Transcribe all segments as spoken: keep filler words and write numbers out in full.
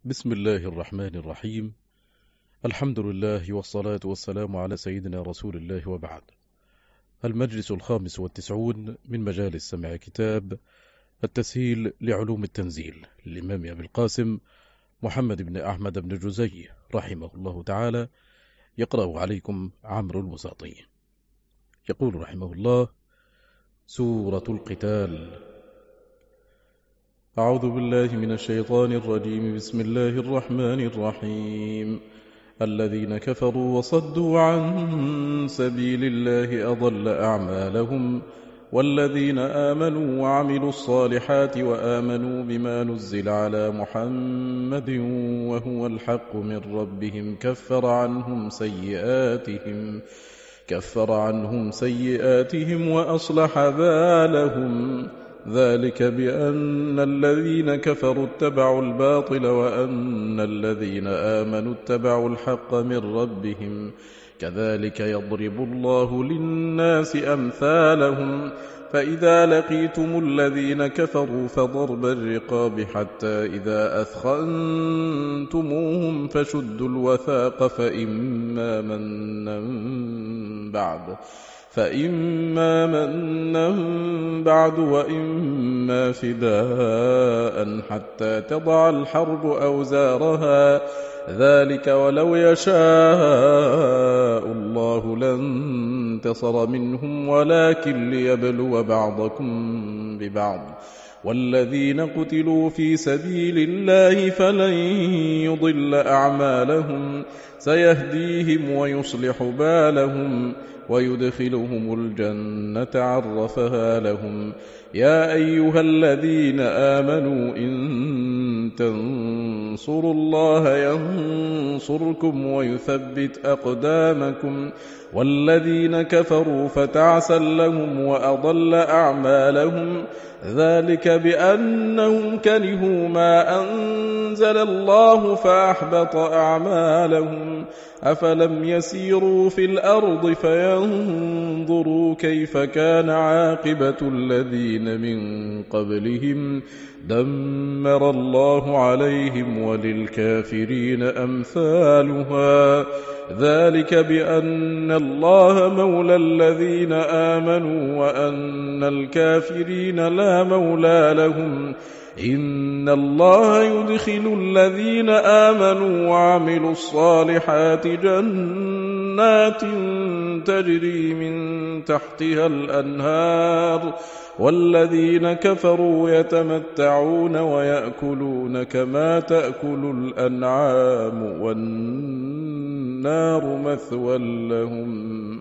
بسم الله الرحمن الرحيم. الحمد لله والصلاة والسلام على سيدنا رسول الله، وبعد. المجلس الخامس والتسعون من مجالس سمع كتاب التسهيل لعلوم التنزيل للإمام أبي القاسم محمد بن أحمد بن جزي رحمه الله تعالى، يقرأ عليكم عمرو الوساطي. يقول رحمه الله: سورة القتال. أعوذ بالله من الشيطان الرجيم. بسم الله الرحمن الرحيم. الذين كفروا وصدوا عن سبيل الله أضل أعمالهم، والذين آمنوا وعملوا الصالحات وآمنوا بما نزل على محمد وهو الحق من ربهم كفر عنهم سيئاتهم كفر عنهم سيئاتهم وأصلح بالهم، ذلك بأن الذين كفروا اتبعوا الباطل وأن الذين آمنوا اتبعوا الحق من ربهم، كذلك يضرب الله للناس أمثالهم، فإذا لقيتم الذين كفروا فضرب الرقاب حتى إذا أثخنتموهم فشدوا الوثاق فإما منا بعد فإما منا بعد وإما فداء حتى تضع الحرب أوزارها، ذلك ولو يشاء الله لانتصر منهم ولكن ليبلو بعضكم ببعض، والذين قتلوا في سبيل الله فلن يضل أعمالهم، سيهديهم ويصلح بالهم ويدخلهم الجنة عرفها لهم. يا أيها الذين آمنوا إن تنصروا الله ينصركم ويثبت أقدامكم، والذين كفروا فتعسا لهم وأضل أعمالهم، ذلك بأنهم كرهوا ما أنزل الله فأحبط أعمالهم. أفلم يسيروا في الأرض فينظروا كيف كان عاقبة الذين من قبلهم، دمر الله عليهم وللكافرين أمثالها، ذلك بأن الله مولى الذين آمنوا وأن الكافرين لا مولى لهم. إن الله يدخل الذين آمنوا وعملوا الصالحات جنات تجري من تحتها الأنهار، والذين كفروا يتمتعون ويأكلون كما تأكل الأنعام والنار مثوى لهم.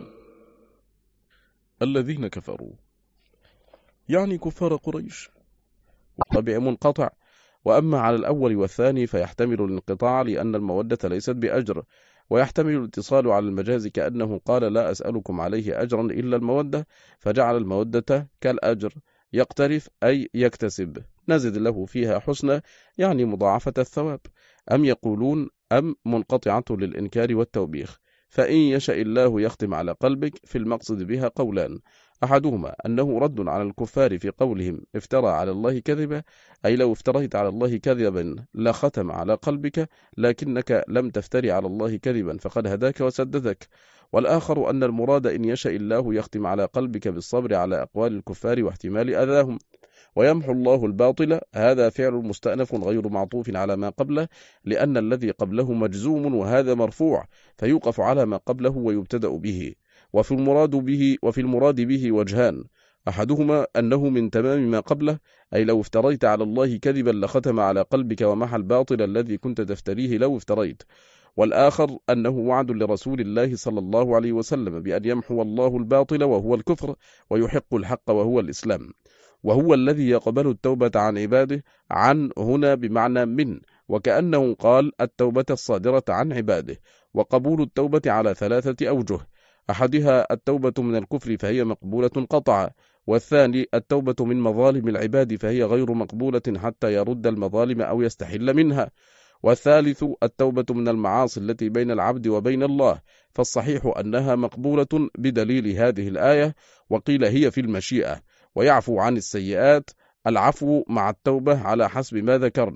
الذين كفروا يعني كفار قريش، والرابع منقطع، وأما على الأول والثاني فيحتمل الانقطاع لأن المودة ليست بأجر، ويحتمل الاتصال على المجاز كأنه قال لا أسألكم عليه أجرا إلا المودة، فجعل المودة كالأجر، يقترف أي يكتسب، نزد له فيها حسنى يعني مضاعفة الثواب. أم يقولون أم منقطعة للإنكار والتوبيخ، فإن يشاء الله يختم على قلبك، في المقصد بها قولان: أحدهما أنه رد على الكفار في قولهم افترى على الله كذبا، أي لو افتريت على الله كذبا لختم على قلبك، لكنك لم تفتري على الله كذبا فقد هداك وسددك. والآخر أن المراد إن يشاء الله يختم على قلبك بالصبر على أقوال الكفار واحتمال أذاهم، ويمحو الله الباطل. هذا فعل مستأنف غير معطوف على ما قبله، لأن الذي قبله مجزوم وهذا مرفوع، فيوقف على ما قبله ويبتدأ به. وفي المراد به وفي المراد به وجهان: أحدهما أنه من تمام ما قبله، أي لو افتريت على الله كذبا لختم على قلبك ومحى الباطل الذي كنت تفتريه لو افتريت. والآخر أنه وعد لرسول الله صلى الله عليه وسلم بأن يمحو الله الباطل وهو الكفر ويحق الحق وهو الإسلام، وهو الذي يقبل التوبة عن عباده. عن هنا بمعنى من، وكأنه قال التوبة الصادرة عن عباده. وقبول التوبة على ثلاثة أوجه: أحدها التوبة من الكفر فهي مقبولة قطعا، والثاني التوبة من مظالم العباد فهي غير مقبولة حتى يرد المظالم أو يستحل منها، والثالث التوبة من المعاصي التي بين العبد وبين الله، فالصحيح أنها مقبولة بدليل هذه الآية، وقيل هي في المشيئة. ويعفو عن السيئات، العفو مع التوبة على حسب ما ذكرنا.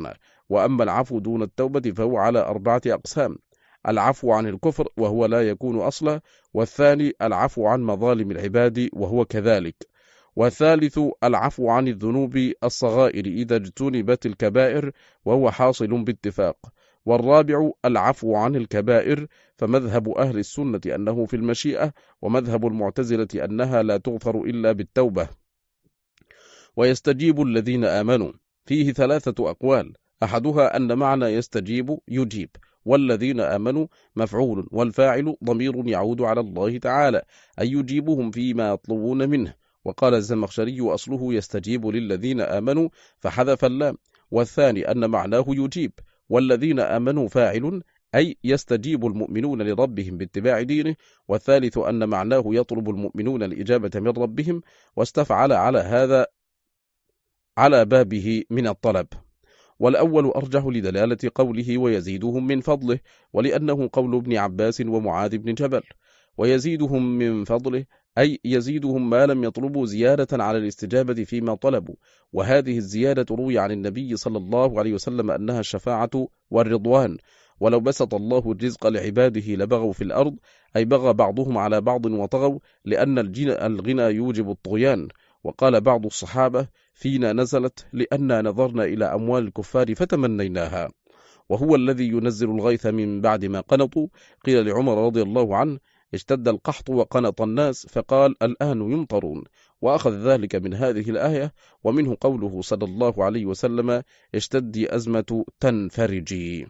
وأما العفو دون التوبة فهو على أربعة أقسام: العفو عن الكفر وهو لا يكون أصلا، والثاني العفو عن مظالم العباد وهو كذلك، والثالث العفو عن الذنوب الصغائر إذا اجتنبت الكبائر وهو حاصل باتفاق، والرابع العفو عن الكبائر، فمذهب أهل السنة أنه في المشيئة، ومذهب المعتزلة أنها لا تغفر إلا بالتوبة. ويستجيب الذين آمنوا فيه ثلاثة أقوال: أحدها أن معنى يستجيب يجيب، والذين آمنوا مفعول، والفاعل ضمير يعود على الله تعالى أي يجيبهم فيما يطلبون منه. وقال الزمخشري أصله يستجيب للذين آمنوا فحذف اللام. والثاني أن معناه يجيب، والذين آمنوا فاعل أي يستجيب المؤمنون لربهم باتباع دينه. والثالث أن معناه يطلب المؤمنون الإجابة من ربهم، واستفعل على هذا على بابه من الطلب. والأول أرجح لدلالة قوله ويزيدهم من فضله، ولأنه قول ابن عباس ومعاذ بن جبل. ويزيدهم من فضله أي يزيدهم ما لم يطلبوا زيادة على الاستجابة فيما طلبوا، وهذه الزيادة روي عن النبي صلى الله عليه وسلم أنها الشفاعة والرضوان. ولو بسط الله الرزق لعباده لبغوا في الأرض، أي بغى بعضهم على بعض وطغوا، لأن الغنى يوجب الطغيان. وقال بعض الصحابة فينا نزلت لأننا نظرنا إلى أموال الكفار فتمنيناها، وهو الذي ينزل الغيث من بعد ما قنطوا. قيل لعمر رضي الله عنه اشتد القحط وقنط الناس، فقال الآن يمطرون، وأخذ ذلك من هذه الآية، ومنه قوله صلى الله عليه وسلم اشتدي أزمة تنفرجي.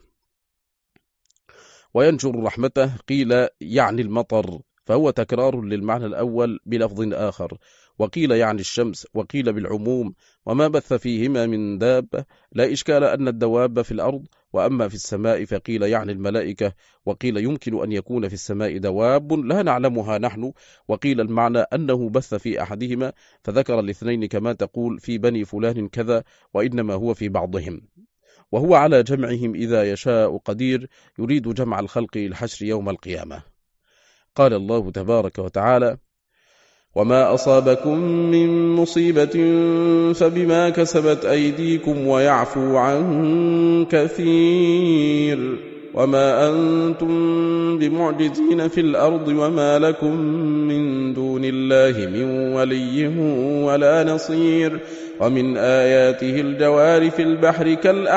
وينشر رحمته قيل يعني المطر، فهو تكرار للمعنى الأول بلفظ آخر، وقيل يعني الشمس، وقيل بالعموم، وما بث فيهما من دابة، لا إشكال أن الدواب في الأرض. وأما في السماء فقيل يعني الملائكة، وقيل يمكن أن يكون في السماء دواب لا نعلمها نحن، وقيل المعنى أنه بث في أحدهما فذكر الاثنين كما تقول في بني فلان كذا، وإنما هو في بعضهم. وهو على جمعهم إذا يشاء قدير، يريد جمع الخلق الحشر يوم القيامة. قال الله تبارك وتعالى: وما أصابكم من مصيبة فبما كسبت أيديكم ويعفو عن كثير، وما أنتم بمعجزين في الأرض وما لكم من دون الله من ولي ولا نصير. ومن آياته الجوار في البحر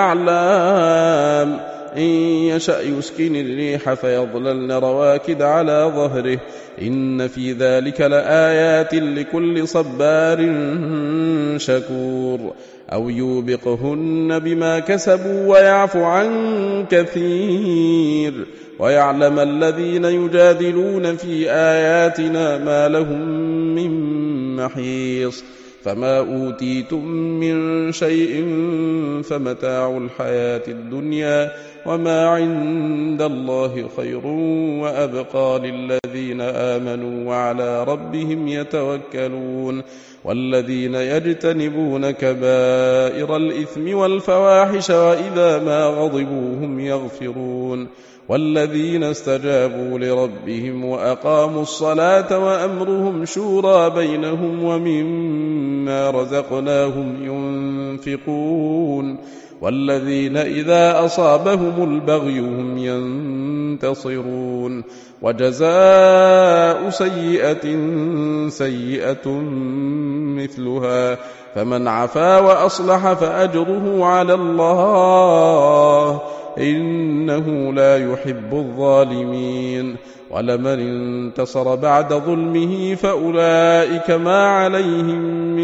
كالأعلام، إن يشأ يسكن الريح فيظللن رواكد على ظهره، إن في ذلك لآيات لكل صبار شكور. أو يوبقهن بما كسبوا ويعفو عن كثير، ويعلم الذين يجادلون في آياتنا ما لهم من محيص. فما أوتيتم من شيء فمتاع الحياة الدنيا، وما عند الله خير وأبقى للذين آمنوا وعلى ربهم يتوكلون. والذين يجتنبون كبائر الإثم والفواحش وإذا ما غضبوا هم يغفرون. والذين استجابوا لربهم وأقاموا الصلاة وأمرهم شورى بينهم ومما رزقناهم ينفقون. والذين إذا أصابهم البغي هم ينتصرون. وجزاء سيئة سيئة مثلها، فمن عفا وأصلح فأجره على الله، إنه لا يحب الظالمين. ولمن انتصر بعد ظلمه فأولئك ما عليهم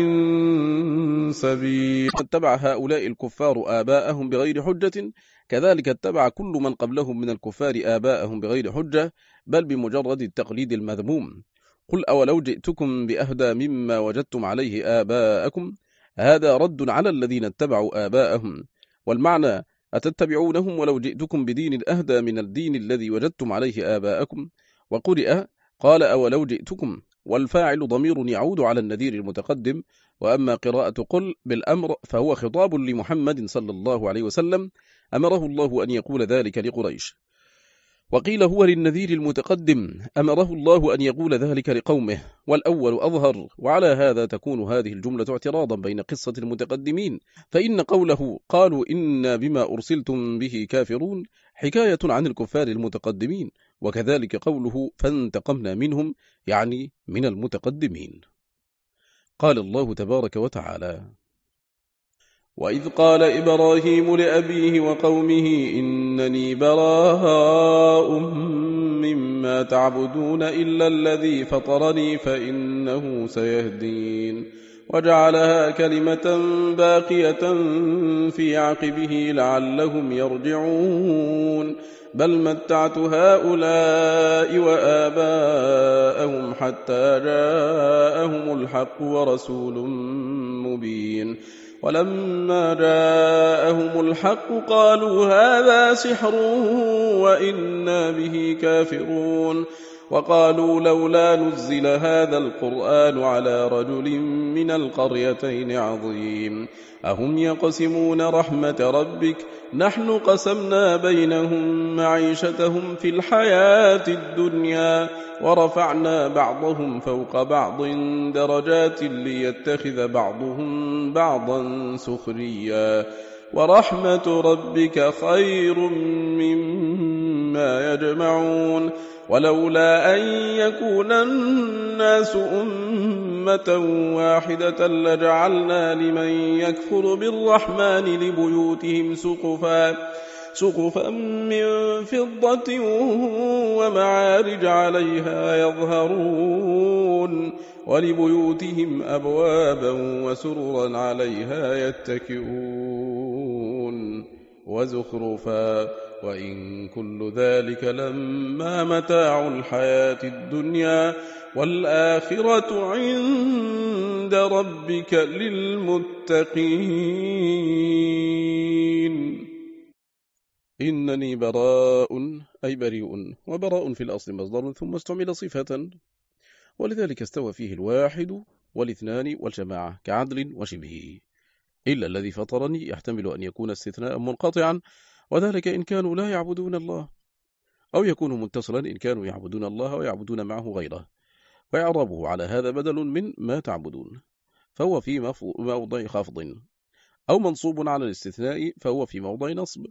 من سبيل. اتبع هؤلاء الكفار آباءهم بغير حجة، كذلك اتبع كل من قبلهم من الكفار آباءهم بغير حجة، بل بمجرد التقليد المذموم. قل أولو جئتكم بأهدى مما وجدتم عليه آباءكم، هذا رد على الذين اتبعوا آباءهم. والمعنى أتتبعونهم ولو جئتكم بدين أهدى من الدين الذي وجدتم عليه آباءكم. وقرئ قال أولو جئتكم، والفاعل ضمير يعود على النذير المتقدم. وأما قراءة قل بالأمر فهو خطاب لمحمد صلى الله عليه وسلم، أمره الله أن يقول ذلك لقريش. وقيل هو للنذير المتقدم، أمره الله أن يقول ذلك لقومه، والأول أظهر. وعلى هذا تكون هذه الجملة اعتراضا بين قصة المتقدمين، فإن قوله قالوا إنا بما أرسلتم به كافرون حكاية عن الكفار المتقدمين، وكذلك قوله فانتقمنا منهم يعني من المتقدمين. قال الله تبارك وتعالى: وإذ قال إبراهيم لأبيه وقومه إنني براء مما تعبدون إلا الذي فطرني فإنه سيهدين، وجعلها كلمة باقية في عقبه لعلهم يرجعون، بل متعت هؤلاء وآباءهم حتى جاءهم الحق ورسول مبين، ولما جاءهم الحق قالوا هذا سحر وإنا به كافرون، وقالوا لولا نزل هذا القرآن على رجل من القريتين عظيم، أهم يقسمون رحمة ربك نحن قسمنا بينهم معيشتهم في الحياة الدنيا ورفعنا بعضهم فوق بعض درجات ليتخذ بعضهم بعضا سخريا، ورحمة ربك خير مما يجمعون، ولولا أن يكون الناس أمة واحدة لجعلنا لمن يكفر بالرحمن لبيوتهم سقفا سقفا من فضة ومعارج عليها يظهرون، ولبيوتهم أبوابا وسررا عليها يتكئون وزخرفا، وإن كل ذلك لما متاع الحياة الدنيا والآخرة عند ربك للمتقين. إنني براء أي بريء، وبراء في الأصل مصدر ثم استعمل صفة، ولذلك استوى فيه الواحد والاثنان والجماعة كعدل وشبهه، إلا الذي فطرني يحتمل أن يكون استثناء منقطعا، وذلك إن كانوا لا يعبدون الله، أو يكون متصلا إن كانوا يعبدون الله ويعبدون معه غيره، وإعرابه على هذا بدل من ما تعبدون، فهو في موضع خفض، أو منصوب على الاستثناء فهو في موضع نصب.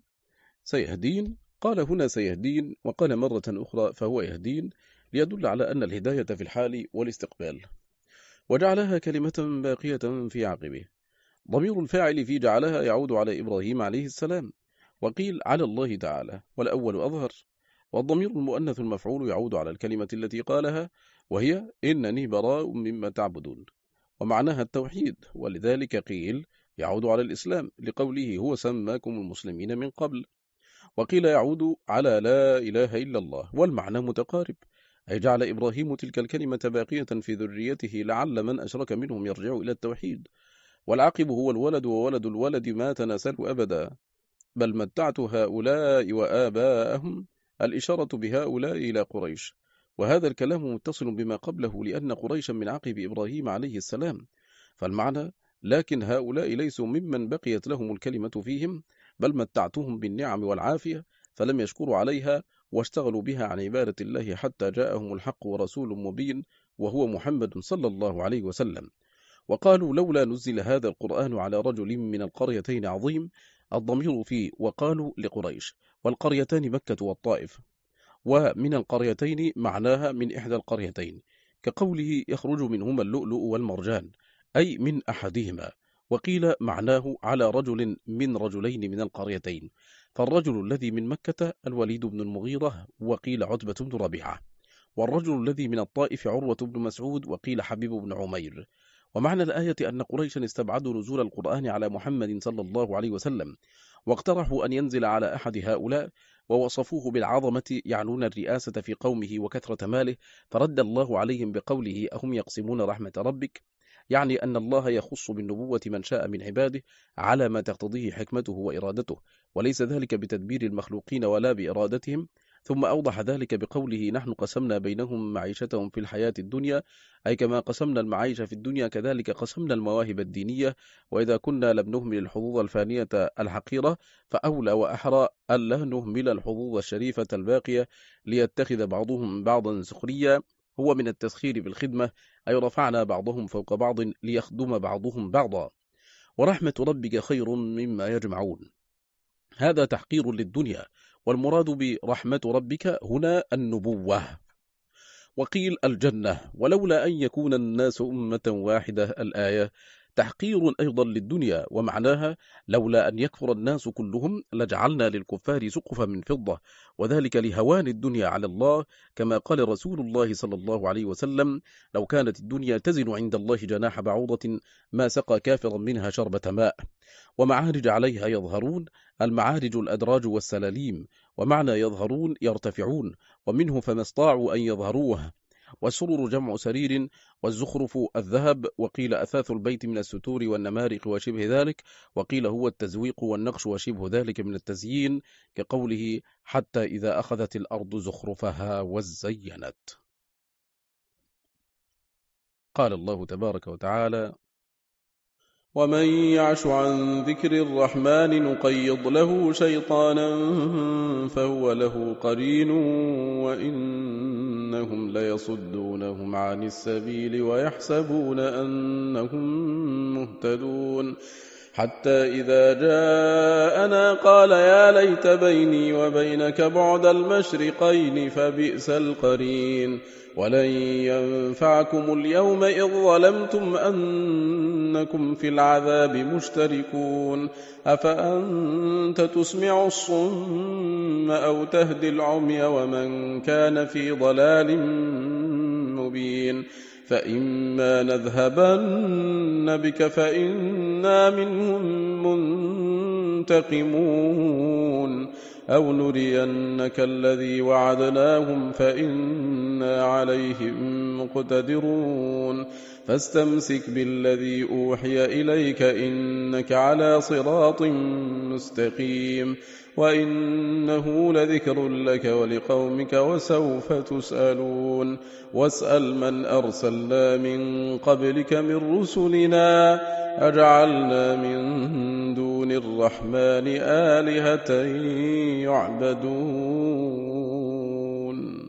سيهدين قال هنا سيهدين، وقال مرة أخرى فهو يهدين، ليدل على أن الهداية في الحال والاستقبال. وجعلها كلمة باقية في عقبه، ضمير الفاعل في جعلها يعود على إبراهيم عليه السلام، وقيل على الله تعالى، والأول أظهر، والضمير المؤنث المفعول يعود على الكلمة التي قالها، وهي إنني براء مما تعبدون، ومعناها التوحيد، ولذلك قيل يعود على الإسلام لقوله هو سماكم المسلمين من قبل، وقيل يعود على لا إله إلا الله، والمعنى متقارب، أي جعل إبراهيم تلك الكلمة باقية في ذريته لعل من أشرك منهم يرجع إلى التوحيد، والعاقب هو الولد، وولد الولد ما تناسل أبدا، بل متعت هؤلاء وآباءهم، الإشارة بهؤلاء إلى قريش، وهذا الكلام متصل بما قبله لأن قريشا من عقب إبراهيم عليه السلام، فالمعنى لكن هؤلاء ليسوا ممن بقيت لهم الكلمة فيهم، بل متعتهم بالنعم والعافية فلم يشكروا عليها واشتغلوا بها عن عبادة الله حتى جاءهم الحق ورسول مبين وهو محمد صلى الله عليه وسلم. وقالوا لولا نزل هذا القرآن على رجل من القريتين عظيم، الضمير في وقالوا لقريش، والقريتان مكة والطائف، ومن القريتين معناها من إحدى القريتين، كقوله يخرج منهما اللؤلؤ والمرجان، أي من أحدهما، وقيل معناه على رجل من رجلين من القريتين، فالرجل الذي من مكة الوليد بن المغيرة، وقيل عتبة بن ربيعة، والرجل الذي من الطائف عروة بن مسعود، وقيل حبيب بن عمير. ومعنى الآية أن قريشا استبعدوا نزول القرآن على محمد صلى الله عليه وسلم، واقترحوا أن ينزل على أحد هؤلاء، ووصفوه بالعظمة يعنون الرئاسة في قومه وكثرة ماله، فرد الله عليهم بقوله أهم يقسمون رحمة ربك، يعني أن الله يخص بالنبوة من شاء من عباده على ما تقتضيه حكمته وإرادته، وليس ذلك بتدبير المخلوقين ولا بإرادتهم، ثم أوضح ذلك بقوله نحن قسمنا بينهم معيشتهم في الحياة الدنيا، أي كما قسمنا المعيش في الدنيا كذلك قسمنا المواهب الدينية، وإذا كنا لم نهمل الحظوظ الفانية الحقيرة فأولى وأحرى ألا نهمل الحظوظ الشريفة الباقية ليتخذ بعضهم بعضا سخريا، هو من التسخير بالخدمة، أي رفعنا بعضهم فوق بعض ليخدم بعضهم بعضا. ورحمة ربك خير مما يجمعون، هذا تحقير للدنيا، والمراد برحمة ربك هنا النبوة. وقيل الجنة، ولولا أن يكون الناس أمة واحدة الآية تحقير أيضا للدنيا، ومعناها لولا أن يكفر الناس كلهم لجعلنا للكفار سقفا من فضة، وذلك لهوان الدنيا على الله، كما قال رسول الله صلى الله عليه وسلم لو كانت الدنيا تزن عند الله جناح بعوضة ما سقى كافرا منها شربة ماء. ومعارج عليها يظهرون، المعارج الأدراج والسلاليم، ومعنى يظهرون يرتفعون، ومنه فما استطاعوا أن يظهروه. والسرر جمع سرير، والزخرف الذهب، وقيل أثاث البيت من الستور والنمارق وشبه ذلك، وقيل هو التزويق والنقش وشبه ذلك من التزيين، كقوله حتى إذا أخذت الأرض زخرفها وزينت. قال الله تبارك وتعالى ومن يعش عن ذكر الرحمن نقيض له شيطانا فهو له قرين وإنهم ليصدونهم عن السبيل ويحسبون أنهم مهتدون حتى إذا جاءنا قال يا ليت بيني وبينك بعد المشرقين فبئس القرين ولن ينفعكم اليوم إذ ظلمتم أنكم في العذاب مشتركون أفأنت تسمع الصم أو تهدي العمي ومن كان في ضلال مبين فإما نذهبن بك فإنا منهم منتقمون أو نرينك الذي وعدناهم فإنا عليهم مقتدرون فاستمسك بالذي أوحي إليك إنك على صراط مستقيم وإنه لذكر لك ولقومك وسوف تسألون واسأل من أرسلنا من قبلك من رسلنا أجعلنا من دون الرحمن آلهة يعبدون.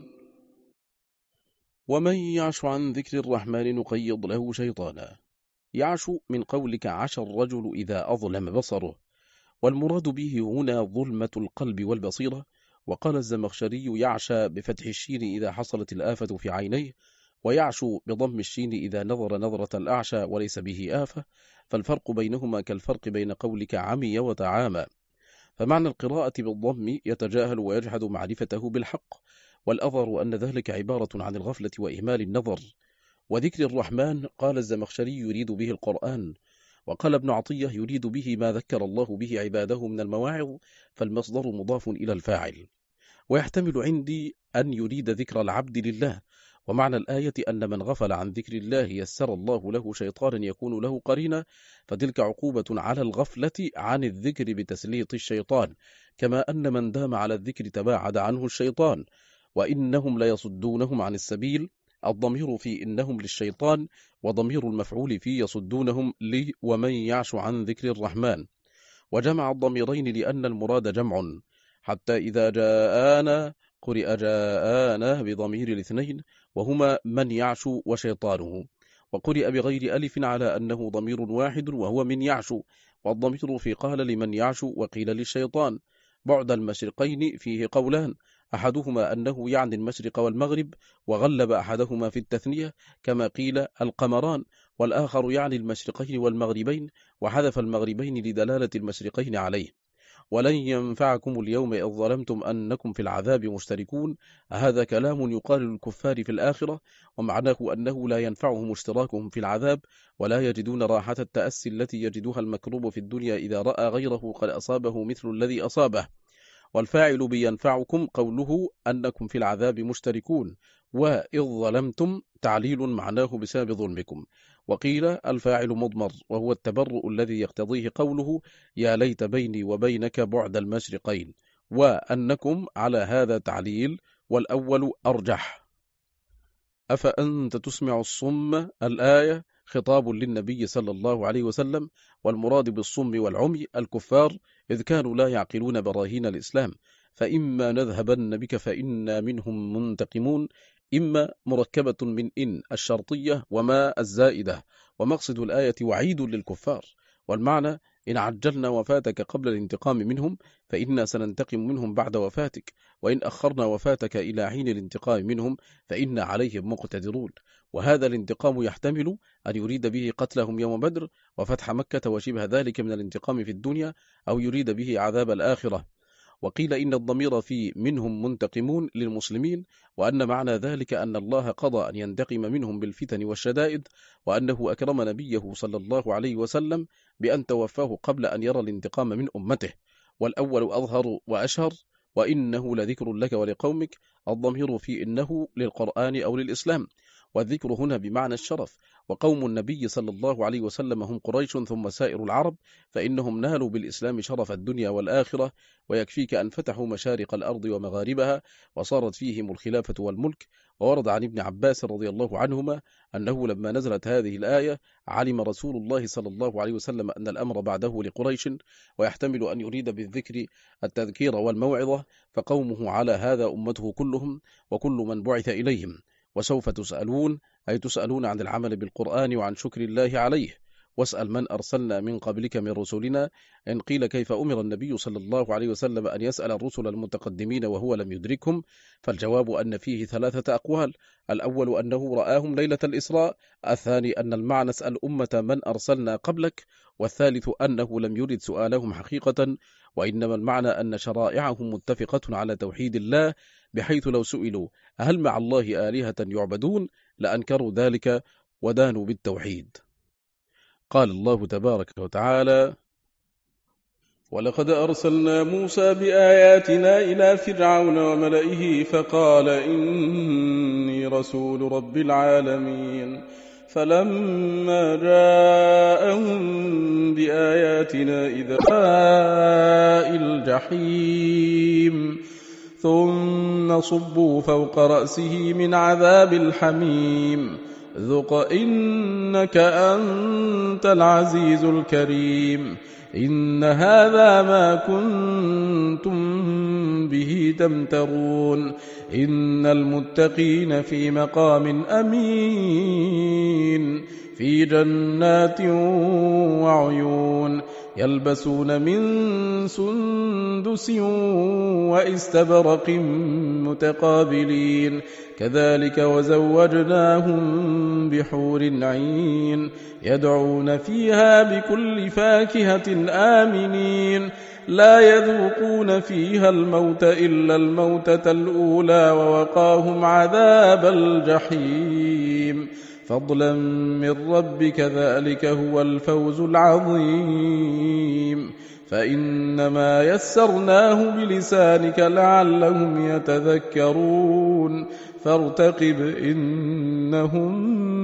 ومن يعش عن ذكر الرحمن نقيض له شيطانا، يعش من قولك عش الرجل إذا أظلم بصره، والمراد به هنا ظلمة القلب والبصيرة. وقال الزمخشري يعشى بفتح الشين إذا حصلت الآفة في عينيه، ويعشو بضم الشين إذا نظر نظرة الأعشى وليس به آفة، فالفرق بينهما كالفرق بين قولك عمي وتعامى. فمعنى القراءة بالضم يتجاهل ويجحد معرفته بالحق، والأظهر أن ذلك عبارة عن الغفلة وإهمال النظر. وذكر الرحمن قال الزمخشري يريد به القرآن، وقال ابن عطية يريد به ما ذكر الله به عباده من المواعظ، فالمصدر مضاف إلى الفاعل. ويحتمل عندي أن يريد ذكر العبد لله، ومعنى الآية أن من غفل عن ذكر الله يسر الله له شيطانا يكون له قرينا، فتلك عقوبة على الغفلة عن الذكر بتسليط الشيطان، كما أن من دام على الذكر تباعد عنه الشيطان. وإنهم ليصدونهم عن السبيل، الضمير في إنهم للشيطان، وضمير المفعول في يصدونهم لي ومن يعش عن ذكر الرحمن، وجمع الضميرين لأن المراد جمع. حتى إذا جاءنا قرئ جاءنا بضمير الاثنين وهما من يعش وشيطانه، وقرئ بغير ألف على أنه ضمير واحد وهو من يعش، والضمير في قال لمن يعش وقيل للشيطان. بعد المشرقين فيه قولان، أحدهما أنه يعني المشرق والمغرب، وغلب أحدهما في التثنية كما قيل القمران، والآخر يعني المشرقين والمغربين، وحذف المغربين لدلالة المشرقين عليه. ولن ينفعكم اليوم إذ ظلمتم أنكم في العذاب مشتركون، هذا كلام يقال للكفار في الآخرة، ومعناه أنه لا ينفعهم اشتراكهم في العذاب، ولا يجدون راحة التأسي التي يجدها المكروب في الدنيا إذا رأى غيره قد أصابه مثل الذي أصابه. والفاعل بينفعكم قوله أنكم في العذاب مشتركون، وإذ ظلمتم تعليل معناه بسبب ظلمكم. وقيل الفاعل مضمر، وهو التبرؤ الذي يقتضيه قوله يا ليت بيني وبينك بعد المشرقين، وأنكم على هذا تعليل، والأول أرجح. أفأنت تسمع الصم الآية خطاب للنبي صلى الله عليه وسلم، والمراد بالصم والعمي الكفار، إذ كانوا لا يعقلون براهين الإسلام، فإما نذهبن بك فإنا منهم منتقمون. إما مركبة من إن الشرطية وما الزائدة، ومقصد الآية وعيد للكفار، والمعنى إن عجلنا وفاتك قبل الانتقام منهم فإنا سننتقم منهم بعد وفاتك، وإن أخرنا وفاتك إلى حين الانتقام منهم فإنا عليهم مقتدرون. وهذا الانتقام يحتمل أن يريد به قتلهم يوم بدر وفتح مكة وشبه ذلك من الانتقام في الدنيا، أو يريد به عذاب الآخرة. وقيل إن الضمير في منهم منتقمون للمسلمين، وأن معنى ذلك أن الله قضى أن ينتقم منهم بالفتن والشدائد، وأنه أكرم نبيه صلى الله عليه وسلم بأن توفاه قبل أن يرى الانتقام من أمته. والأول أظهر وأشهر، وإنه لذكر لك ولقومك، الضمير في إنه للقرآن أو للإسلام، والذكر هنا بمعنى الشرف. وقوم النبي صلى الله عليه وسلم هم قريش ثم سائر العرب، فإنهم نالوا بالإسلام شرف الدنيا والآخرة، ويكفيك أن فتحوا مشارق الأرض ومغاربها وصارت فيهم الخلافة والملك. وورد عن ابن عباس رضي الله عنهما أنه لما نزلت هذه الآية علم رسول الله صلى الله عليه وسلم أن الأمر بعده لقريش، ويحتمل أن يريد بالذكر التذكير والموعظة، فقومه على هذا أمته كلهم وكل من بعث إليهم. وسوف تسألون، أي تسألون عن العمل بالقرآن وعن شكر الله عليه. واسأل من أرسلنا من قبلك من رسلنا. إن قيل كيف أمر النبي صلى الله عليه وسلم أن يسأل الرسل المتقدمين وهو لم يدركهم، فالجواب أن فيه ثلاثة أقوال: الأول أنه رآهم ليلة الإسراء، الثاني أن المعنى اسأل أمة من أرسلنا قبلك، والثالث أنه لم يرد سؤالهم حقيقة، وإنما المعنى أن شرائعهم متفقة على توحيد الله، بحيث لو سئلوا هل مع الله آلهة يعبدون لأنكروا ذلك ودانوا بالتوحيد. قال الله تبارك وتعالى: ولقد أرسلنا موسى بآياتنا إلى فرعون وملئه فقال إني رسول رب العالمين، فلما جاءهم بآياتنا إذا جاء الجحيم ثم صبوا فوق رأسه من عذاب الحميم ذق إنك أنت العزيز الكريم. إن هذا ما كنتم به تمترون. إن المتقين في مقام أمين في جنات وعيون يلبسون من سندس وإستبرق متقابلين كذلك وزوجناهم بحور عين يدعون فيها بكل فاكهة آمنين لا يذوقون فيها الموت إلا الموتة الأولى ووقاهم عذاب الجحيم فضلا من ربك ذلك هو الفوز العظيم. فإنما يسرناه بلسانك لعلهم يتذكرون فارتقب إنهم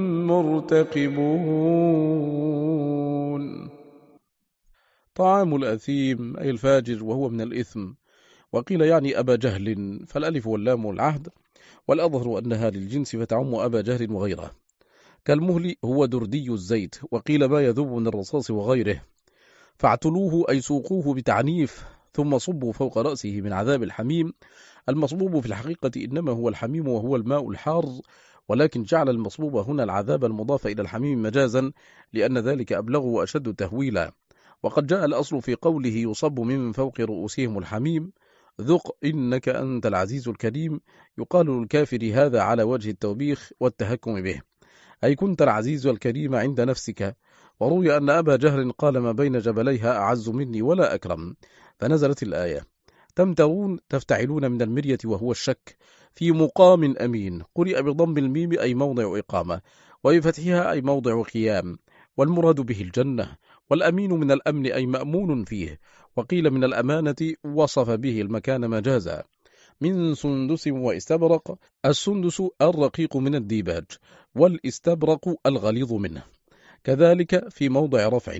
مرتقبون. طعام الأثيم أي الفاجر وهو من الإثم، وقيل يعني أبا جهل، فالألف واللام العهد، والأظهر أنها للجنس فتعم أبا جهل وغيره. كالمهل هو دردي الزيت، وقيل ما يذوب من الرصاص وغيره. فاعتلوه أي سوقوه بتعنيف، ثم صبوا فوق رأسه من عذاب الحميم. المصبوب في الحقيقة إنما هو الحميم وهو الماء الحار، ولكن جعل المصبوب هنا العذاب المضاف إلى الحميم مجازا، لأن ذلك أبلغ وأشد تهويلا. وقد جاء الأصل في قوله يصب من فوق رؤوسهم الحميم ذق إنك أنت العزيز الكريم، يقال للكافر هذا على وجه التوبيخ والتهكم به، أي كنت العزيز الكريم عند نفسك. وروي أن أبا جهل قال ما بين جبليها أعز مني ولا أكرم، فنزلت الآية. تمترون تفتعلون من المرية وهو الشك، في مقام أمين، قرئ بضم الميم أي موضع إقامة، وبفتحها أي موضع قيام، والمراد به الجنة. والأمين من الأمن أي مأمون فيه، وقيل من الأمانة وصف به المكان مجازا. من سندس واستبرق، السندس الرقيق من الديباج، والاستبرق الغليظ منه. كذلك في موضع رفع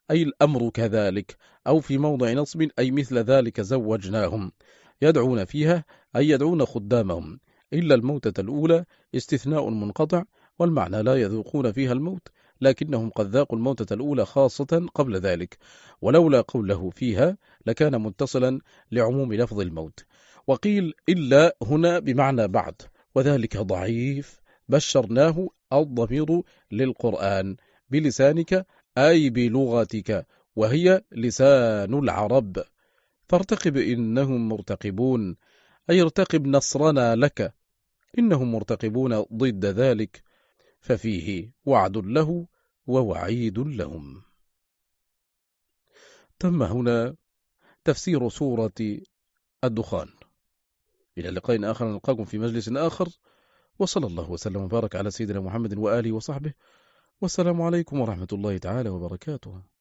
أي الأمر كذلك، أو في موضع نصب أي مثل ذلك زوجناهم، يدعون فيها أي يدعون خدامهم، إلا الموتة الأولى استثناء منقطع، والمعنى لا يذوقون فيها الموت، لكنهم قد ذاقوا الموتة الأولى خاصة قبل ذلك، ولولا قوله فيها لكان متصلا لعموم لفظ الموت. وقيل إلا هنا بمعنى بعد، وذلك ضعيف. بشرناه الضمير للقرآن بلسانك أي بلغتك، وهي لسان العرب، فارتقب إنهم مرتقبون، أي ارتقب نصرنا لك، إنهم مرتقبون ضد ذلك، ففيه وعد له ووعيد لهم. تم هنا تفسير سورة الدخان. إلى لقاء آخر، نلقاكم في مجلس آخر، وصلى الله وسلم وبارك على سيدنا محمد وآله وصحبه، والسلام عليكم ورحمة الله تعالى وبركاته.